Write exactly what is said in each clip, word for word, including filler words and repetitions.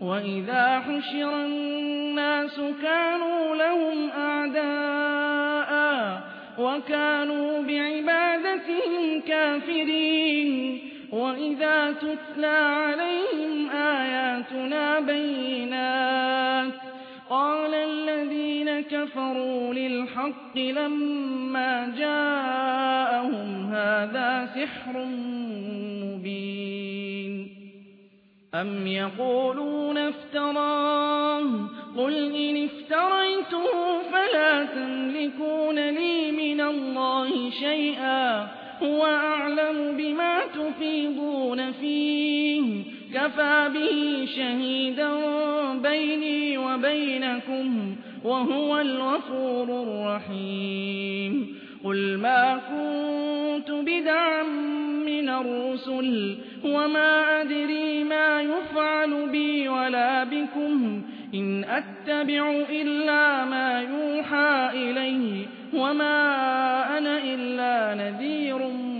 وإذا حشر الناس كانوا لهم أعداء وكانوا بعبادتهم كافرين وإذا تتلى عليهم آياتنا بينات قال الذين كفروا للحق لما جاءهم هذا سحر مبين أم يقولون افتراه قل إن افتريته فلا تملكون لي من الله شيئا هو أعلم بما تفيضون فيه كفى به شهيدا بيني وبينكم وهو الغفور الرحيم قل ما كنت بدعا من الرسل وما أدري ما يفعل بي ولا بكم إن أتبع إلا ما يوحى إلي وما أنا إلا نذير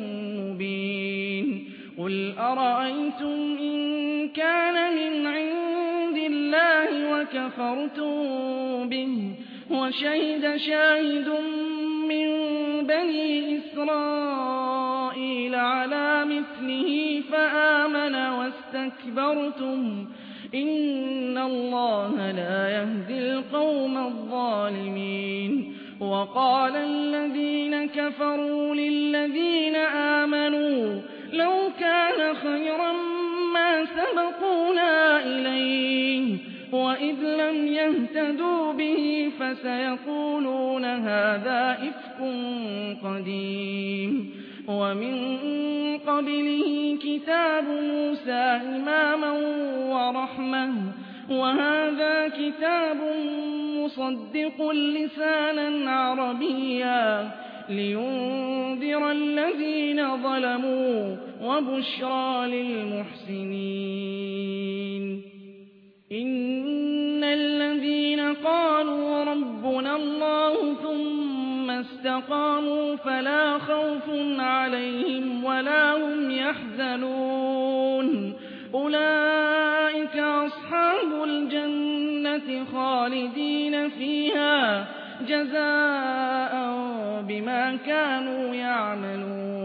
مبين قل أرأيتم إن كان من عند الله وكفرتم به وشهد شاهد من بني إسرائيل على مثله فآمن واستكبرتم إن الله لا يهدي القوم الظالمين وقال الذين كفروا للذين آمنوا لو كان خيرا ما سبقونا إليه وإذ لم يهتدوا به فسيقولون هذا إفك قديم ومن قبله كتاب موسى إماما ورحمة وهذا كتاب مصدق لسانا عربيا لينذر الذين ظلموا وبشرى للمحسنين إن الذين قالوا ربنا الله ثم استقاموا فلا خوف عليهم ولا هم يحزنون أولئك أصحاب الجنة خالدين فيها جزاء بما كانوا يعملون